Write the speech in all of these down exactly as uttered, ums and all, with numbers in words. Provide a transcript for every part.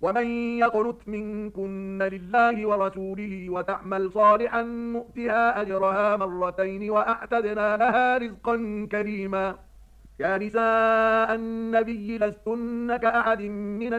ومن يقنت منكن لله ورسوله وتعمل صالحا نؤتها أجرها مرتين وأعتدنا لها رزقا كريما. يا نساء النبي لستن كأحد من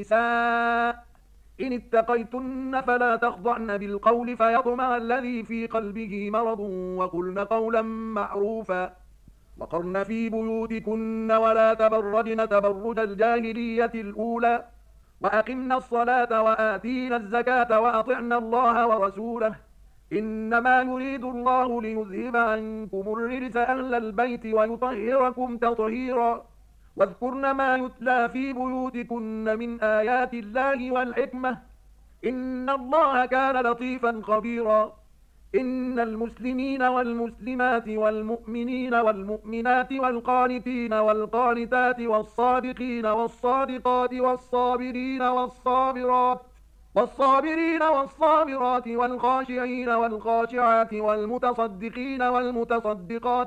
النساء إن اتقيتن فلا تخضعن بالقول فيطمع الذي في قلبه مرض وقلن قولا معروفا وقرن في بيوتكن ولا تبرجن تبرج الجاهلية الأولى وأقمنا الصلاة وآتينا الزكاة وأطعنا الله ورسوله إنما يريد الله ليذهب عنكم الرجس أهل البيت ويطهركم تطهيرا واذكرن ما يتلى في بيوتكن من آيات الله والحكمة إن الله كان لطيفا خبيرا. إن المسلمين والمسلمات والمؤمنين والمؤمنات والقانتين والقانتات والصادقين والصادقات والصابرين والصابرات والصابرين والصابرات والخاشعين والخاشعات والمتصدقين والمتصدقات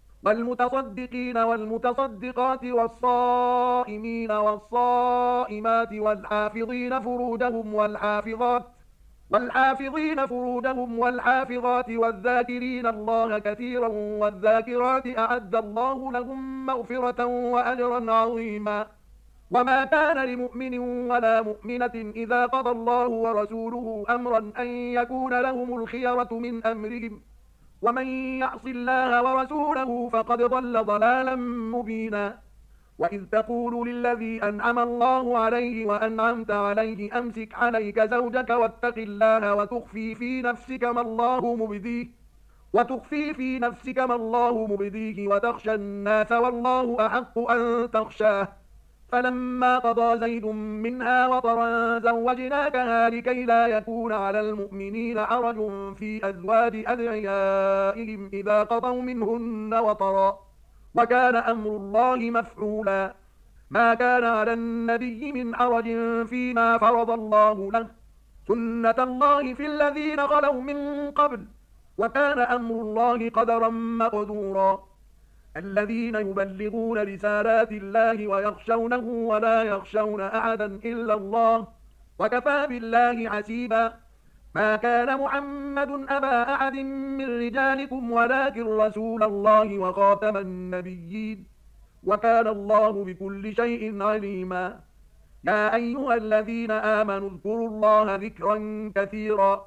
والمتصدقين والمتصدقات والصائمين والصائمات والحافظين فروجهم والحافظات والحافظين فروجهم والحافظات والذاكرين الله كثيرا والذاكرات أعد الله لهم مغفرة وأجرا عظيما. وما كان لمؤمن ولا مؤمنة إذا قضى الله ورسوله أمرا أن يكون لهم الخيرة من أمرهم ومن يعص الله ورسوله فقد ضل ضلالا مبينا. وإذ تقول للذي أنعم الله عليه وأنعمت عليه أمسك عليك زوجك واتق الله وتخفي في نفسك ما الله مبديه وتخفي في نفسك ما الله مبديه وتخشى الناس والله أحق أن تخشاه فلما قضى زيد منها وطرا زوجناكها لكي لا يكون على المؤمنين حرج في أزواج أدعيائهم إذا قضوا منهن وطرا وكان أمر الله مفعولا. ما كان على النبي من حرج فيما فرض الله له سنة الله في الذين خلوا من قبل وكان أمر الله قدرا مقدورا. الذين يبلغون رسالات الله ويخشونه ولا يخشون أحدا إلا الله وكفى بالله حسيبا. ما كان محمد أبا أحد من رجالكم ولكن رسول الله وخاتم النبيين وكان الله بكل شيء عليما. يا أيها الذين آمنوا اذكروا الله ذكرا كثيرا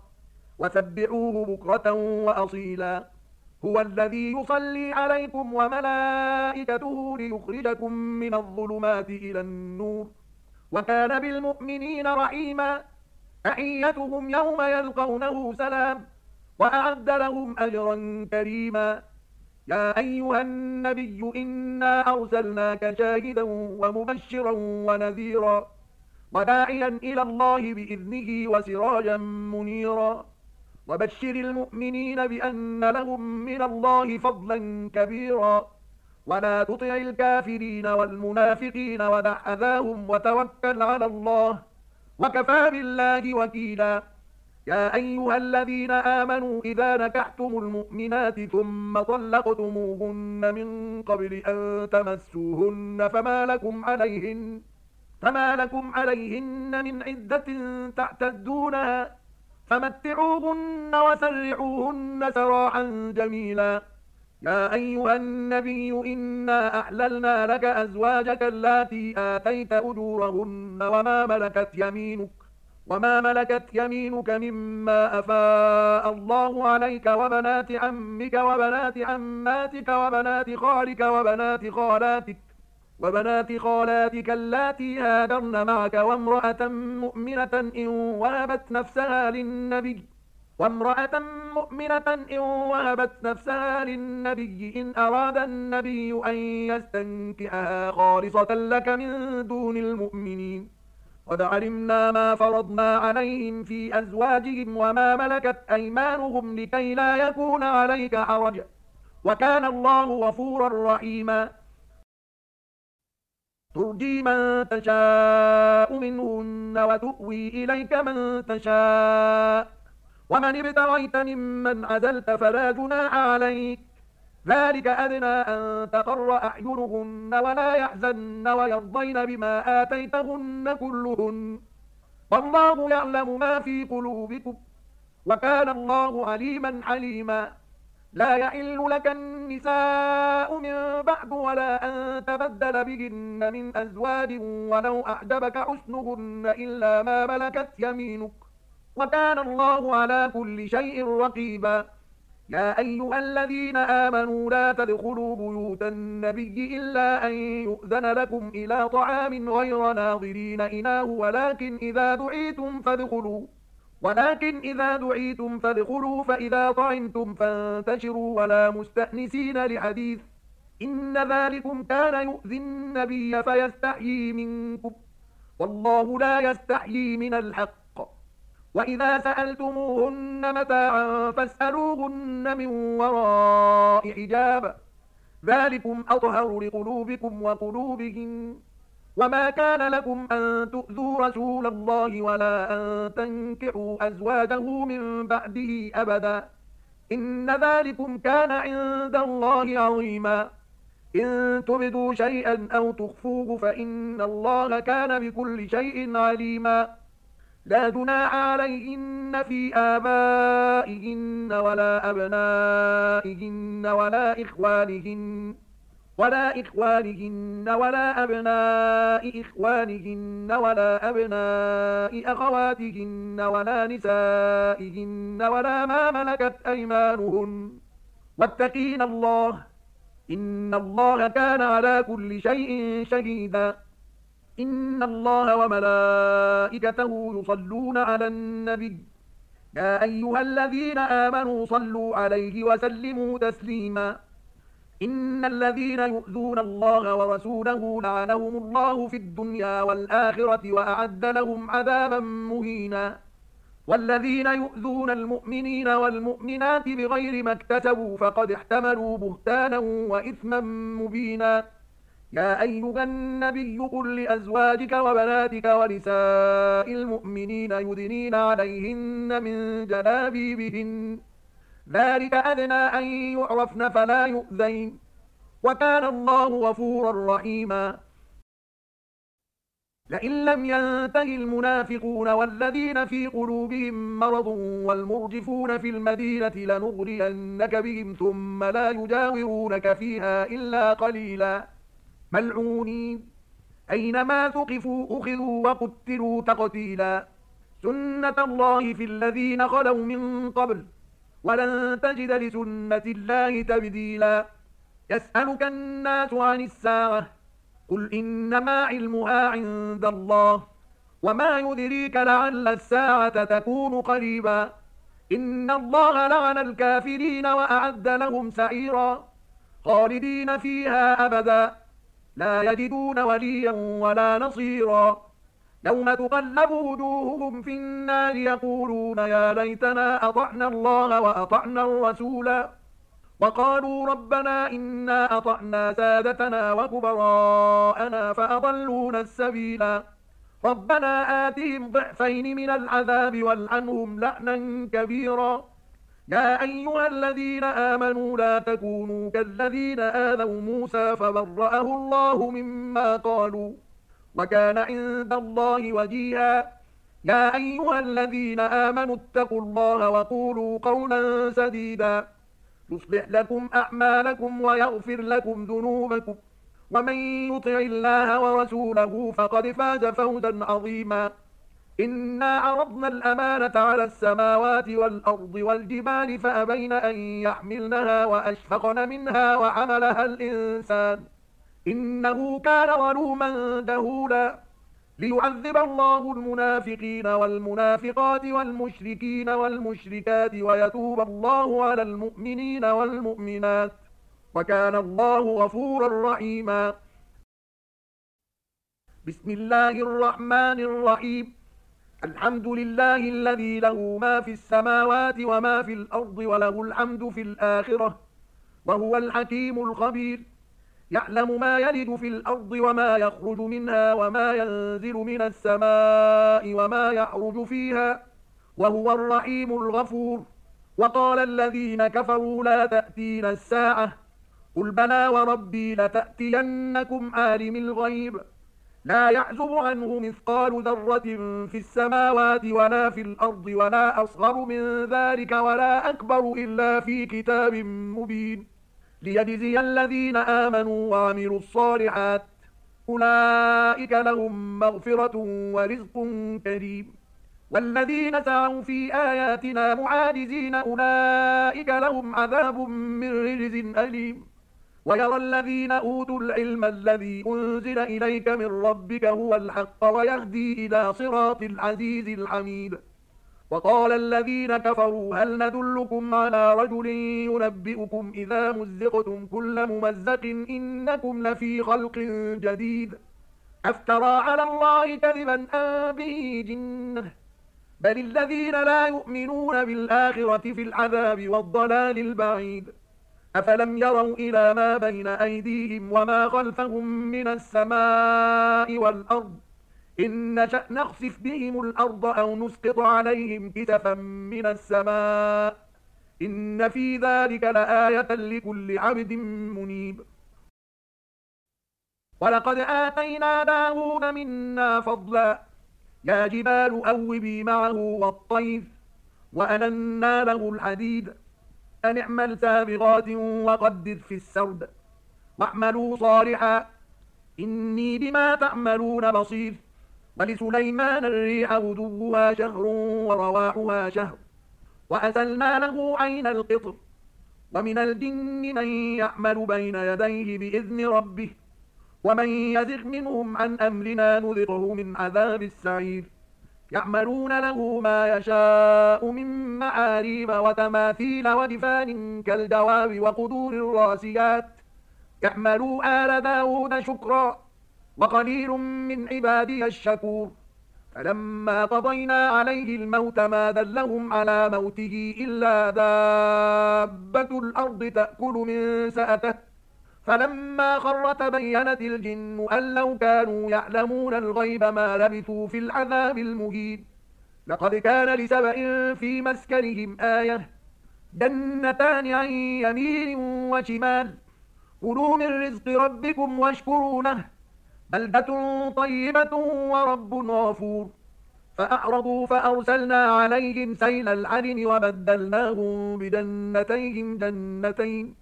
وسبحوه بكرة وأصيلا. هو الذي يصلي عليكم وملائكته ليخرجكم من الظلمات إلى النور وكان بالمؤمنين رحيما. تحيتهم يوم يلقونه سلام وأعد لهم أجرا كريما. يا أيها النبي إنا أرسلناك شاهدا ومبشرا ونذيرا وداعيا إلى الله بإذنه وسراجا منيرا وبشر المؤمنين بأن لهم من الله فضلا كبيرا ولا تطع الكافرين والمنافقين ودع أذاهم وتوكل على الله وكفى بالله وكيلا. يا أيها الذين آمنوا إذا نكحتم المؤمنات ثم طلقتموهن من قبل أن تمسوهن فما لكم عليهن فما لكم عليهن من عدة تعتدونها فمتعوهن وسرعوهن سراحا جميلا. يا أيها النبي إنا أحللنا لك أزواجك اللاتي آتيت أجورهن وما ملكت يمينك وما ملكت يمينك مما أفاء الله عليك وبنات عمك وبنات عماتك وبنات خالك وبنات خالاتك وبنات خالاتك اللاتي هاجرن معك وامرأة مؤمنة إن وهبت نفسها للنبي وامرأة مؤمنة إن وهبت نفسها للنبي إن أراد النبي أن يستنكحها خالصة لك من دون المؤمنين قد علمنا ما فرضنا عليهم في أزواجهم وما ملكت أيمانهم لكي لا يكون عليك حرج وكان الله غفورا رحيما. ترجي من تشاء منهن وتؤوي إليك من تشاء ومن ابتغيت ممن عزلت فلا جناح عليك ذلك أدنى أن تقر أعينهن ولا يحزن ويرضين بما آتيتهن كلهن والله يعلم ما في قلوبكم وكان الله عليما حليما لا يحل لك النساء من بعد ولا أن تبدل بهن من أزواج ولو أعجبك حسنهن إلا ما ملكت يمينك وكان الله على كل شيء رقيبا يا أيها الذين آمنوا لا تدخلوا بيوت النبي إلا أن يؤذن لكم إلى طعام غير ناظرين إناه ولكن إذا دعيتم فادخلوا ولكن إذا دعيتم فادخلوا فإذا طعمتم فانتشروا ولا مستأنسين لحديث إن ذلكم كان يؤذي النبي فيستحيي منكم والله لا يستحيي من الحق وإذا سألتموهن متاعا فاسألوهن من وراء حجاب ذلكم أطهر لقلوبكم وقلوبهم وما كان لكم أن تؤذوا رسول الله ولا أن تنكحوا أزواجه من بعده أبدا إن ذلكم كان عند الله عظيما إن تبدوا شيئا أو تخفوه فإن الله كان بكل شيء عليما لا جناح عليهن في آبائهن ولا أبنائهن ولا إخوانهن ولا إخوانهن ولا أبناء إخوانهن ولا أبناء أخواتهن ولا نسائهن ولا ما ملكت أيمانهن واتقين الله إن الله كان على كل شيء شهيدا إن الله وملائكته يصلون على النبي يا أيها الذين آمنوا صلوا عليه وسلموا تسليما إن الذين يؤذون الله ورسوله لعنهم الله في الدنيا والآخرة وأعد لهم عذابا مهينا والذين يؤذون المؤمنين والمؤمنات بغير ما اكتسبوا فقد احتملوا بهتانا وإثما مبينا يا أيها النبي قل لأزواجك وبناتك ونساء المؤمنين يدنين عليهن من جلابيبهن ذلك أدنى أن يعرفن فلا يؤذين وكان الله غفورا رحيما لئن لم ينته المنافقون والذين في قلوبهم مرض والمرجفون في المدينة لنغرينك بهم ثم لا يجاورونك فيها إلا قليلا ملعونين أينما ثقفوا أخذوا وقتلوا تقتيلا سنة الله في الذين خلوا من قبل ولن تجد لسنة الله تبديلا يسألك الناس عن الساعة قل إنما علمها عند الله وما يدريك لعل الساعة تكون قريبا إن الله لعن الكافرين وأعد لهم سعيرا خالدين فيها أبدا لا يجدون وليا ولا نصيرا يوم تقلب وجوههم في النار يقولون يا ليتنا أطعنا الله وأطعنا الرسولا وقالوا ربنا إنا أطعنا سادتنا وكبراءنا فأضلونا السبيلا ربنا آتهم ضعفين من العذاب والعنهم لعنا كبيرا يا أيها الذين آمنوا لا تكونوا كالذين آذوا موسى فبرأه الله مما قالوا وكان عند الله وجيها يا أيها الذين آمنوا اتقوا الله وقولوا قولا سديدا يصلح لكم أعمالكم ويغفر لكم ذنوبكم ومن يطع الله ورسوله فقد فاز فوزا عظيما إنا عرضنا الأمانة على السماوات والأرض والجبال فأبين أن يحملنها وأشفقن منها وحملها الإنسان إنه كان ظلوما جهولا ليعذب الله المنافقين والمنافقات والمشركين والمشركات ويتوب الله على المؤمنين والمؤمنات وكان الله غفورا رحيما بسم الله الرحمن الرحيم الحمد لله الذي له ما في السماوات وما في الأرض وله الحمد في الآخرة وهو الحكيم الخبير يعلم ما يلد في الأرض وما يخرج منها وما ينزل من السماء وما يعرج فيها وهو الرحيم الغفور وقال الذين كفروا لا تأتينا الساعة قل بلى وربي لتأتينكم عالم الغيب لا يعزب عنه مثقال ذرة في السماوات ولا في الأرض ولا أصغر من ذلك ولا أكبر إلا في كتاب مبين ليجزي الذين آمنوا وعملوا الصالحات أولئك لهم مغفرة ورزق كريم والذين سعوا في آياتنا معاجزين أولئك لهم عذاب من رجز أليم ويرى الذين أوتوا العلم الذي أنزل إليك من ربك هو الحق ويهدي إلى صراط العزيز الحميد وقال الذين كفروا هل ندلكم على رجل ينبئكم إذا مزقتم كل ممزق إنكم لفي خلق جديد أفترى على الله كذبا أم به جنة بل الذين لا يؤمنون بالآخرة في العذاب والضلال البعيد أفلم يروا إلى ما بين أيديهم وما خلفهم من السماء والأرض إن نشأ نخسف بهم الأرض أو نسقط عليهم كسفا من السماء إن في ذلك لآية لكل عبد منيب ولقد آتينا داود منا فضلا يا جبال أوبي معه والطير وألنا له الحديد أن اعمل سابغات وقدر في السرد واعملوا صالحا إني بما تعملون بصير ولسليمان الريح غدوها شهر ورواحها شهر وأسلنا له عين القطر ومن الجن من يعمل بين يديه بإذن ربه ومن يزغ منهم عن أمرنا نذقه من عذاب السعير يعملون له ما يشاء من معاريب وتماثيل ودفان كالجواب وقدور الراسيات يعملوا آل داود شكرا وقليل من عبادي الشكور فلما قضينا عليه الموت ما دلهم على موته إلا دابة الأرض تأكل من سأته فلما خر تبينت الجن أن لو كانوا يعلمون الغيب ما لبثوا في العذاب المهين لقد كان لسبأ في مسكنهم آية جنتان عن يمين وشمال كلوا من رزق ربكم واشكروا له بلدة طيبة ورب غفور فأعرضوا فأرسلنا عليهم سيل العرم وبدلناهم بجنتيهم جنتين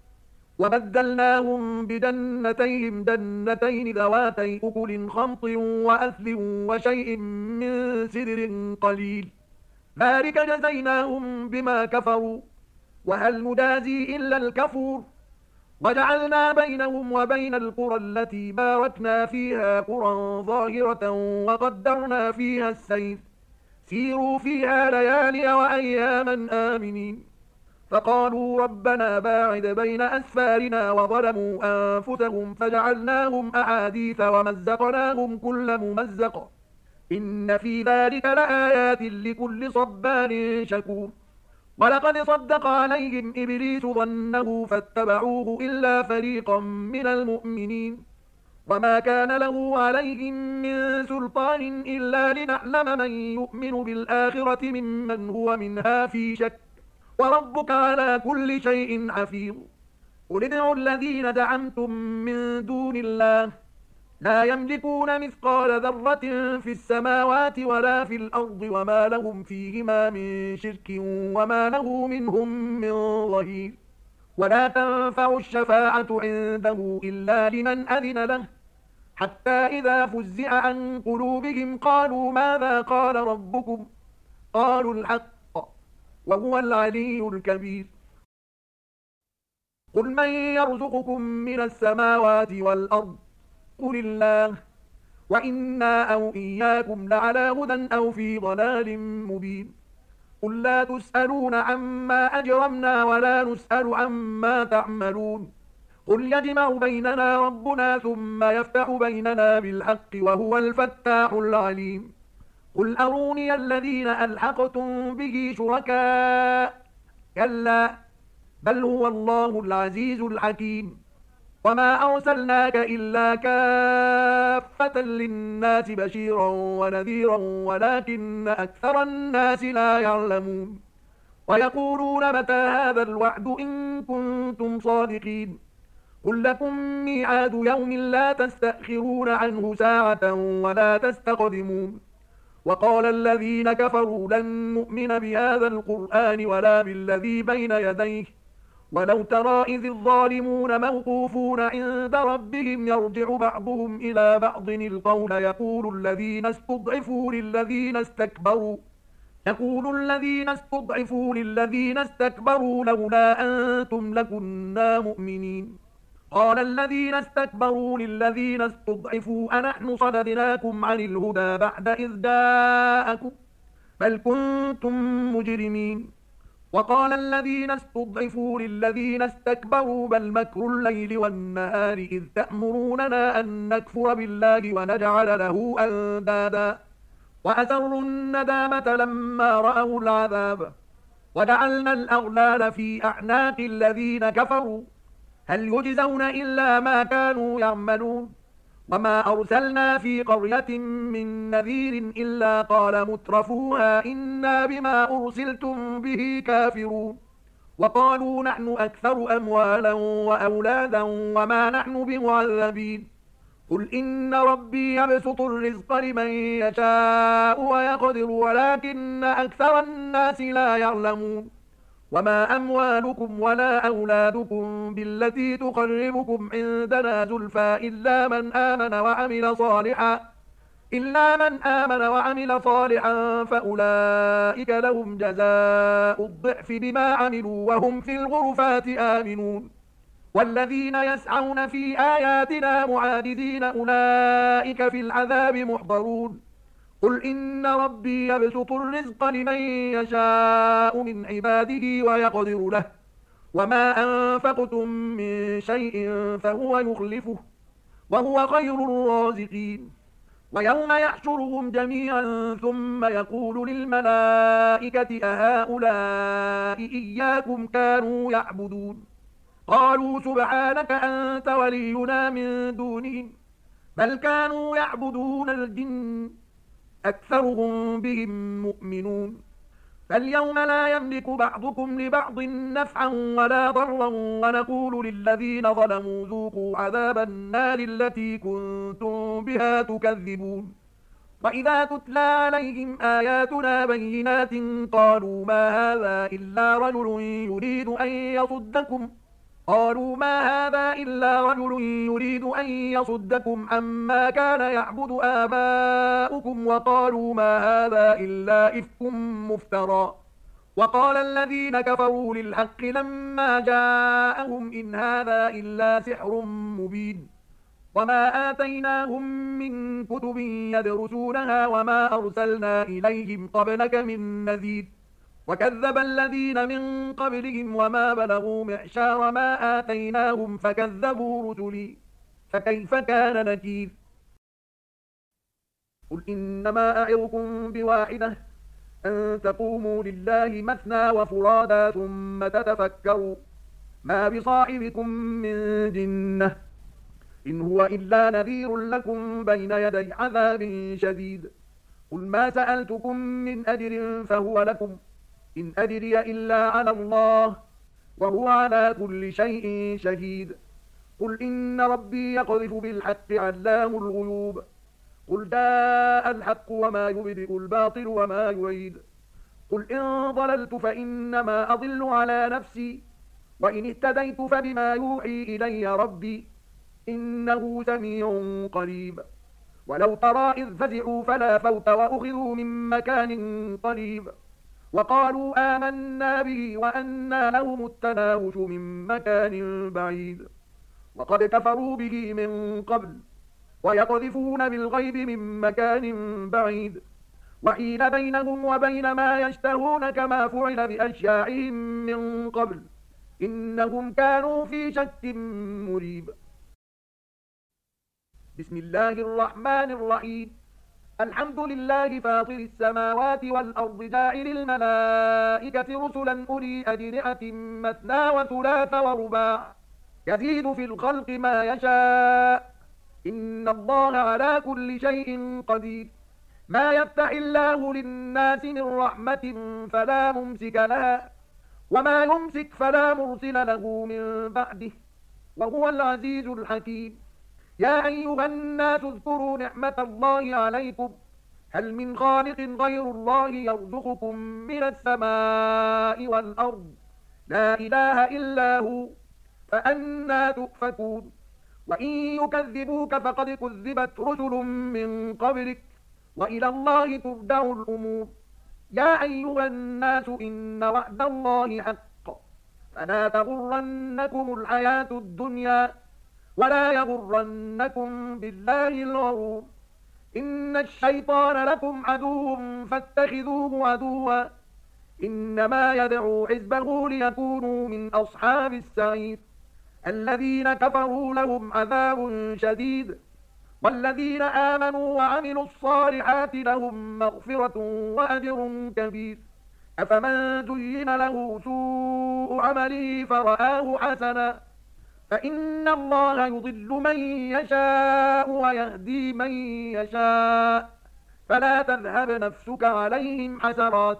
وبدلناهم بجنتيهم جنتين ذواتي أكل خمط وأثل وشيء من سدر قليل ذلك جزيناهم بما كفروا وهل نجازي إلا الكفور وجعلنا بينهم وبين القرى التي باركنا فيها قرى ظاهرة وقدرنا فيها السير سيروا فيها ليالي وأياما آمنين فقالوا ربنا باعد بين أسفارنا وظلموا أنفسهم فجعلناهم أحاديث ومزقناهم كل ممزق إن في ذلك لآيات لكل صبار شكور ولقد صدق عليهم إبليس ظنه فاتبعوه إلا فريقا من المؤمنين وما كان له عليهم من سلطان إلا لنعلم من يؤمن بالآخرة ممن هو منها في شك وربك على كل شيء حفيظ قل ادعوا الذين دعمتم من دون الله لا يملكون مثقال ذرة في السماوات ولا في الأرض وما لهم فيهما من شرك وما له منهم من ظهير ولا تنفع الشفاعة عنده إلا لمن أذن له حتى إذا فزع عن قلوبهم قالوا ماذا قال ربكم قالوا الحق وهو العلي الكبير قل من يرزقكم من السماوات والأرض قل الله وإنا أو إياكم لعلى هدى أو في ضلال مبين قل لا تسألون عما أجرمنا ولا نسأل عما تعملون قل يجمع بيننا ربنا ثم يفتح بيننا بالحق وهو الفتاح العليم قل أروني الذين ألحقتم به شركاء كلا بل هو الله العزيز الحكيم وما أرسلناك إلا كافة للناس بشيرا ونذيرا ولكن أكثر الناس لا يعلمون ويقولون متى هذا الوعد إن كنتم صادقين قل لكم ميعاد يوم لا تستأخرون عنه ساعة ولا تستقدمون وقال الذين كفروا لن نؤمن بهذا القرآن ولا بالذي بين يديه ولو ترى إذ الظالمون موقوفون عند ربهم يرجع بعضهم إلى بعض القول يقول الذين استضعفوا للذين استكبروا يقول الذين استضعفوا للذين استكبروا لولا أنتم لكنا مؤمنين قال الذين استكبروا للذين استضعفوا أنحن صددناكم عن الهدى بعد إذ جاءكم بل كنتم مجرمين وقال الذين استضعفوا للذين استكبروا بل مكر الليل والنهار إذ تأمروننا أن نكفر بالله ونجعل له أندادا وأسروا الندامة لما رأوا العذاب وجعلنا الأغلال في أعناق الذين كفروا هل يجزون إلا ما كانوا يعملون وما أرسلنا في قرية من نذير إلا قال مترفوها إنا بما أرسلتم به كافرون وقالوا نحن أكثر أموالا وأولادا وما نحن بمعذبين قل إن ربي يبسط الرزق لمن يشاء ويقدر ولكن أكثر الناس لا يعلمون وما أموالكم ولا أولادكم بالتي تقربكم عندنا زلفى إلا من آمن وعمل صالحا إلا من آمن وعمل صالحا فأولئك لهم جزاء الضعف بما عملوا وهم في الغرفات آمنون والذين يسعون في آياتنا معاجزين أولئك في العذاب محضرون قل إن ربي يبسط الرزق لمن يشاء من عباده ويقدر له وما أنفقتم من شيء فهو يخلفه وهو خير الرازقين ويوم يحشرهم جميعا ثم يقول للملائكة أهؤلاء إياكم كانوا يعبدون قالوا سبحانك أنت ولينا من دونهم بل كانوا يعبدون الجن أكثرهم بهم مؤمنون فاليوم لا يملك بعضكم لبعض نفعا ولا ضرا ونقول للذين ظلموا ذوقوا عذاب النار التي كنتم بها تكذبون وإذا تتلى عليهم آياتنا بينات قالوا ما هذا إلا رجل يريد أن يصدكم قالوا ما هذا إلا رجل يريد أن يصدكم عما كان يعبد آباؤكم وقالوا ما هذا إلا إفك مفترى وقال الذين كفروا للحق لما جاءهم إن هذا إلا سحر مبين وما آتيناهم من كتب يدرسونها وما أرسلنا إليهم قبلك من نذير وكذب الذين من قبلهم وما بلغوا معشار ما آتيناهم فكذبوا رسلي فكيف كان نكير قل إنما أعظكم بواحدة أن تقوموا لله مثنى وفرادا ثم تتفكروا ما بصاحبكم من جنة إن هو إلا نذير لكم بين يدي عذاب شديد قل ما سألتكم من أجر فهو لكم إن أجري إلا على الله وهو على كل شيء شهيد قل إن ربي يقذف بالحق علام الغيوب قل جاء الحق وما يبدئ الباطل وما يعيد قل إن ضللت فإنما أضل على نفسي وإن اهتديت فبما يوحي إلي ربي إنه سميع قريب ولو ترى إذ فزعوا فلا فوت وأخذوا من مكان قريب وقالوا آمنا به وأنى لهم التناوش من مكان بعيد وقد كفروا به من قبل ويقذفون بالغيب من مكان بعيد وحيل بينهم وبين ما يشتهون كما فعل بأشياعهم من قبل إنهم كانوا في شك مريب بسم الله الرحمن الرحيم الحمد لله فاطر السماوات والأرض جاعل الملائكة رسلا أولي أجنحة مثنى وثلاث ورباع يزيد في الخلق ما يشاء إن الله على كل شيء قدير ما يفتح الله للناس من رحمة فلا ممسك لها وما يمسك فلا مرسل له من بعده وهو العزيز الحكيم. يا أيها الناس اذكروا نعمة الله عليكم، هل من خالق غير الله يرزقكم من السماء والأرض؟ لا إله إلا هو، فأنى تؤفكون. وإن يكذبوك فقد كذبت رسل من قبلك، وإلى الله ترجع الأمور. يا أيها الناس إن وعد الله حق، فلا تغرنكم الحياة الدنيا، ولا يغرنكم بالله الغرور. إن الشيطان لكم عدو فاتخذوه عدوا، إنما يدعو حزبه ليكونوا من أصحاب السعير. الذين كفروا لهم عذاب شديد، والذين آمنوا وعملوا الصالحات لهم مغفرة وأجر كبير. أفمن زين له سوء عمله فرآه حسنا، فإن الله يضل من يشاء ويهدي من يشاء، فلا تذهب نفسك عليهم حسرات،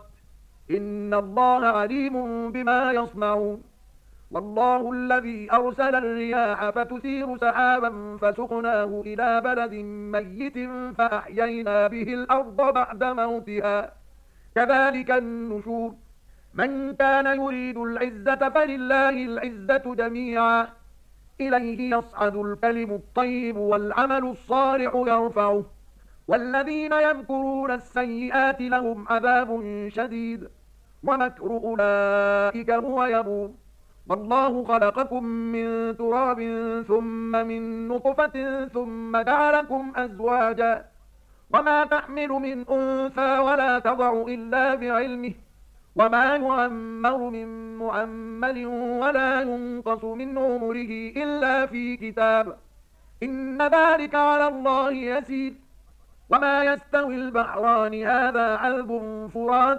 إن الله عليم بما يصنعون. والله الذي أرسل الرياح فتثير سحابا فسقناه إلى بلد ميت فأحيينا به الأرض بعد موتها، كذلك النشور. من كان يريد العزة فلله العزة جميعا، إليه يصعد الكلم الطيب والعمل الصالح يرفعه، والذين يمكرون السيئات لهم عذاب شديد، ومكر أولئك هو يبور. والله خلقكم من تراب ثم من نطفة ثم جعلكم أزواجا، وما تحمل من أنثى ولا تضع إلا بعلمه، وما يعمر من معمر ولا ينقص من عمره إلا في كتاب، إن ذلك على الله يسير. وما يستوي البحران هذا عذب فرات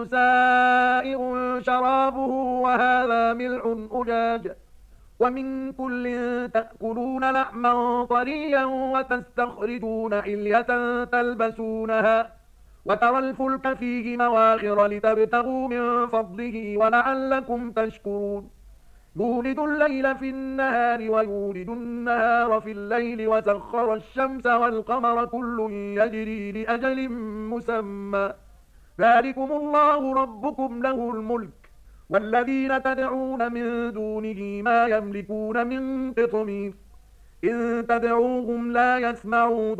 سائغ شرابه وهذا ملح أجاج، ومن كل تأكلون لحما طريا وتستخرجون حلية تلبسونها، وترى الفلك فيه مواخر لتبتغوا من فضله ولعلكم تشكرون. يولد الليل في النهار ويولد النهار في الليل، وسخر الشمس والقمر كل يجري لأجل مسمى، ذلكم الله ربكم له الملك، والذين تدعون من دونه ما يملكون من قطمير. إن تدعوهم لا يسمعوا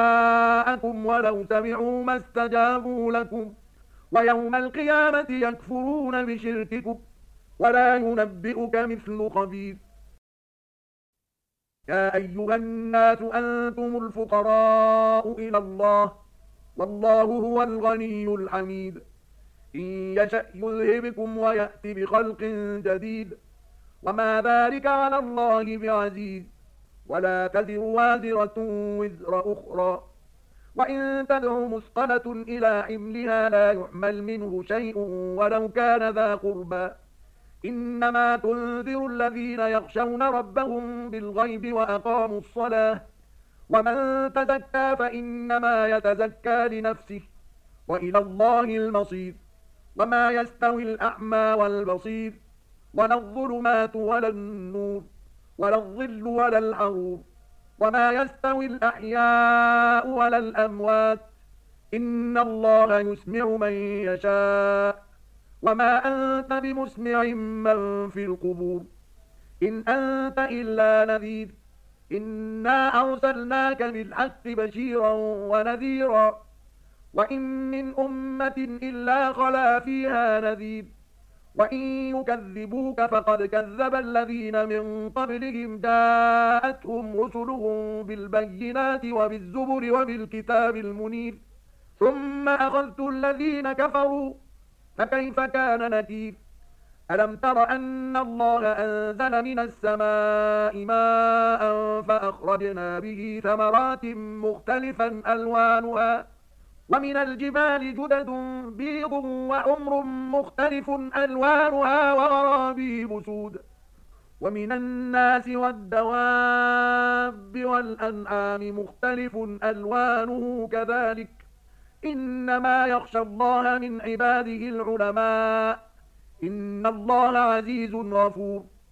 دعاءكم ولو سمعوا ما استجابوا لكم، ويوم القيامة يكفرون بشرككم، ولا ينبئك مثل خبير. يا أيها الناس أنتم الفقراء إلى الله، والله هو الغني الحميد. إن يشأ يذهبكم ويأتي بخلق جديد، وما ذلك على الله بعزيز. ولا تزر وازرة وزر أخرى، وإن تدع مثقلة إلى حملها لا يحمل منه شيء ولو كان ذا قربى. إنما تنذر الذين يخشون ربهم بالغيب وأقاموا الصلاة، ومن تزكى فإنما يتزكى لنفسه، وإلى الله المصير. وما يستوي الأعمى والبصير، ولا الظلمات ولا النور، ولا الظل ولا الحرور، وما يستوي الأحياء ولا الأموات، إن الله يسمع من يشاء، وما أنت بمسمع من في القبور، إن أنت إلا نذير. إنا أرسلناك بالحق بشيرا ونذيرا، وإن من أمة إلا خلا فيها نذير. وإن يكذبوك فقد كذب الذين من قبلهم جاءتهم رسلهم بالبينات وبالزبر وبالكتاب المنير، ثم أخذت الذين كفروا فكيف كان نكير. ألم تر أن الله أنزل من السماء ماء فأخرجنا به ثمرات مختلفا ألوانها، ومن الجبال جدد بيض وحمر مختلف ألوانها وغرابيب سود، ومن الناس والدواب والأنعام مختلف ألوانه كذلك، إنما يخشى الله من عباده العلماء، إن الله عزيز غفور.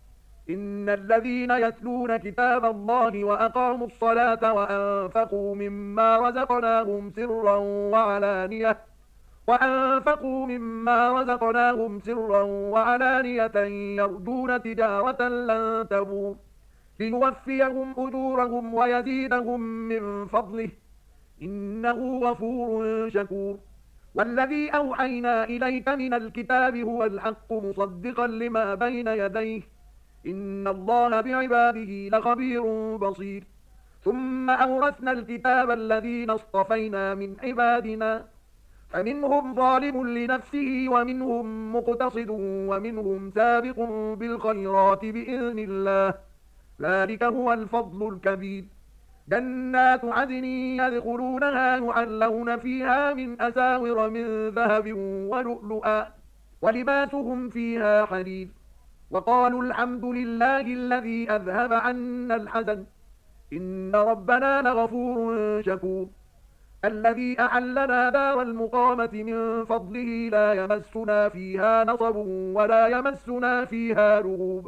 إن الذين يتلون كتاب الله وأقاموا الصلاة وأنفقوا مما رزقناهم سرا وعلانية وأنفقوا مما رزقناهم سرا وعلانية يرجون تجارة لن تبور ليوفيهم أجورهم ويزيدهم من فضله إنه غفور شكور. والذي أوحينا إليك من الكتاب هو الحق مصدقا لما بين يديه إن الله بعباده لخبير بصير. ثم أورثنا الكتاب الذين اصطفينا من عبادنا فمنهم ظالم لنفسه ومنهم مقتصد ومنهم سابق بالخيرات بإذن الله ذلك هو الفضل الكبير. جنات عدن يدخلونها يحلون فيها من أساور من ذهب ولؤلؤا ولباسهم فيها حرير وقالوا الحمد لله الذي أذهب عنا الحزن إن ربنا لغفور شكور. الذي أحلنا دار المقامة من فضله لا يمسنا فيها نصب ولا يمسنا فيها لغوب.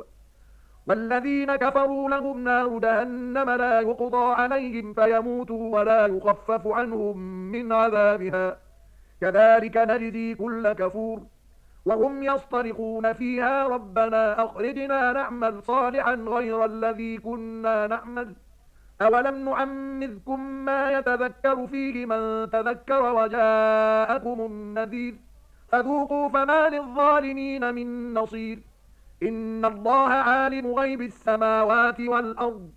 والذين كفروا لهم نار جهنم لا يقضى عليهم فيموتوا ولا يخفف عنهم من عذابها كذلك نجزي كل كفور. وهم يصطرخون فيها ربنا أخرجنا نعمل صالحا غير الذي كنا نعمل أولم نعمركم ما يتذكر فيه من تذكر وجاءكم النذير فذوقوا فما للظالمين من نصير. إن الله عالم غيب السماوات والأرض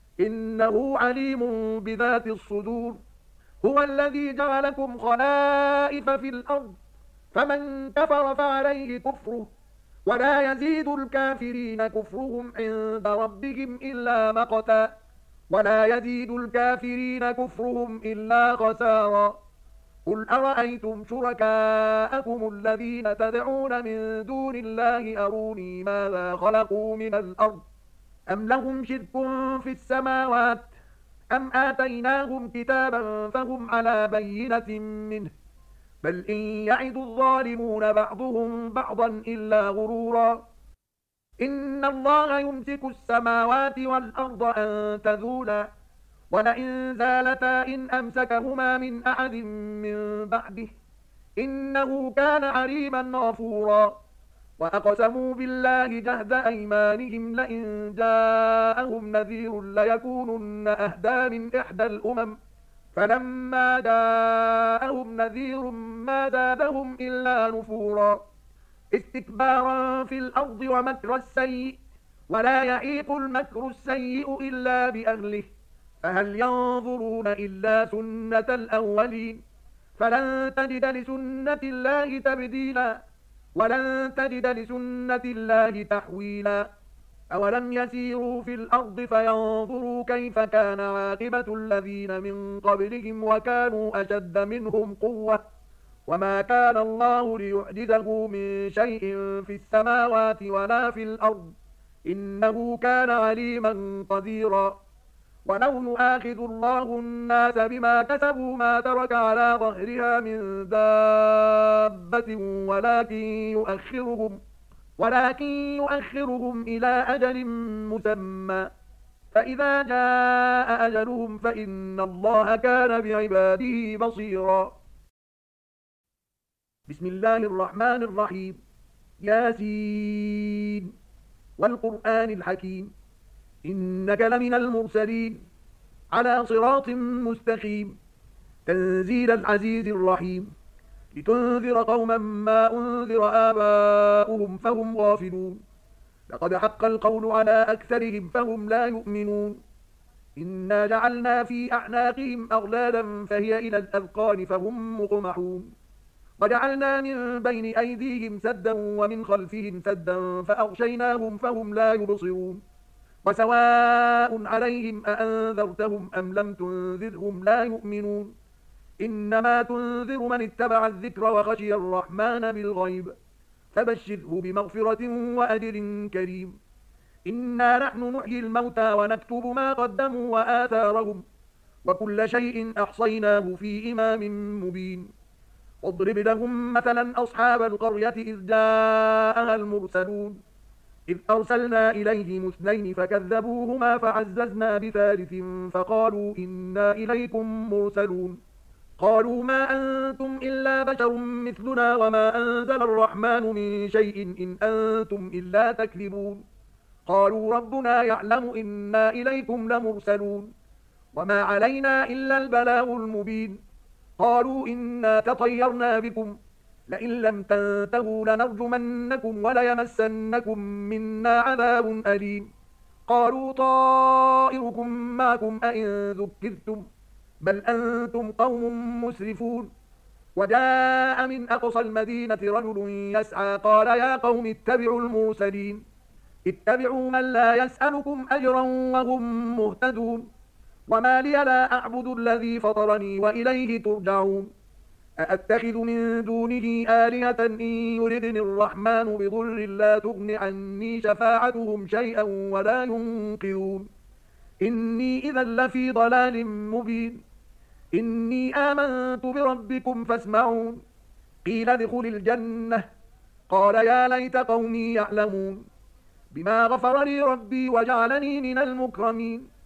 إنه عليم بذات الصدور. هو الذي جعلكم خلائف في الأرض فمن كفر فعليه كفره ولا يزيد الكافرين كفرهم عند ربهم إلا مقتا ولا يزيد الكافرين كفرهم إلا خسارا. قل أرأيتم شركاءكم الذين تدعون من دون الله أروني ماذا خلقوا من الأرض أم لهم شرك في السماوات أم آتيناهم كتابا فهم على بينة منه بل إن يعد الظالمون بعضهم بعضا إلا غرورا. إن الله يمسك السماوات والأرض أن تزولا ولئن زالتا إن أمسكهما من أحد من بعده إنه كان عليما غفورا. وأقسموا بالله جهد أيمانهم لئن جاءهم نذير ليكونن أهدى من إحدى الأمم فلما جاءهم نذير ما زادهم إلا نفورا استكبارا في الأرض ومكر السيء ولا يحيق المكر السيء إلا بأهله فهل ينظرون إلا سنة الأولين فلن تجد لسنة الله تبديلا ولن تجد لسنة الله تحويلا. أولم يسيروا في الأرض فينظروا كيف كان عاقبة الذين من قبلهم وكانوا أشد منهم قوة وما كان الله ليعجزه من شيء في السماوات ولا في الأرض إنه كان عليما قديرا. ولو يؤاخذ الله الناس بما كسبوا ما ترك على ظهرها من دابة ولكن يؤخرهم ولكن يؤخرهم إلى أجل مسمى فإذا جاء أجلهم فإن الله كان بعباده بصيرا. بسم الله الرحمن الرحيم ياسين والقرآن الحكيم إنك لمن المرسلين على صراط مستقيم تنزيل العزيز الرحيم لتنذر قوما ما أنذر آباؤهم فهم غافلون لقد حق القول على أكثرهم فهم لا يؤمنون إنا جعلنا في أعناقهم أغلالا فهي إلى الأذقان فهم مقمحون وجعلنا من بين أيديهم سدا ومن خلفهم سدا فأغشيناهم فهم لا يبصرون وسواء عليهم أأنذرتهم أم لم تنذرهم لا يؤمنون إنما تنذر من اتبع الذكر وخشي الرحمن بالغيب فبشره بمغفرة وأجر كريم. إنا نحن نحيي الموتى ونكتب ما قدموا وآثارهم وكل شيء أحصيناه في إمام مبين. واضرب لهم مثلا أصحاب القرية إذ جاءها المرسلون إذ أرسلنا إليهم اثنين فكذبوهما فعززنا بثالث فقالوا إنا إليكم مرسلون قالوا ما أنتم إلا بشر مثلنا وما أنزل الرحمن من شيء إن أنتم إلا تكذبون قالوا ربنا يعلم إنا إليكم لمرسلون وما علينا إلا البلاغ المبين قالوا إنا تطيرنا بكم لئن لم تنتهوا لنرجمنكم وليمسنكم منا عذاب أليم قالوا طائركم معكم أئن ذكرتم بل أنتم قوم مسرفون وجاء من أقصى المدينة رجل يسعى قال يا قوم اتبعوا المرسلين اتبعوا من لا يسألكم أجرا وهم مهتدون وما لي لا أعبد الذي فطرني وإليه ترجعون أأتخذ من دونه آلهة إن يردني الرحمن بضر لا تغن عني شفاعتهم شيئا ولا ينقذون إني إذا لفي ضلال مبين إني آمنت بربكم فاسمعون قيل ادخل الجنة قال يا ليت قومي يعلمون بما غفر لي ربي وجعلني من المكرمين